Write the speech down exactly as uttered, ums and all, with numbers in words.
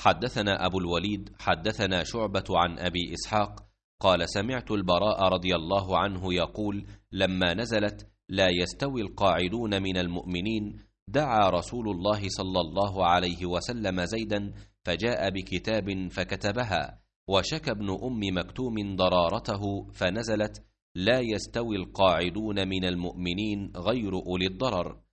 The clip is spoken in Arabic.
حدثنا أبو الوليد حدثنا شعبة عن أبي إسحاق قال سمعت البراء رضي الله عنه يقول لما نزلت لا يستوي القاعدون من المؤمنين دعا رسول الله صلى الله عليه وسلم زيدا فجاء بكتاب فكتبها، وشكى ابن أم مكتوم ضرارته فنزلت لا يستوي القاعدون من المؤمنين غير أولي الضرر.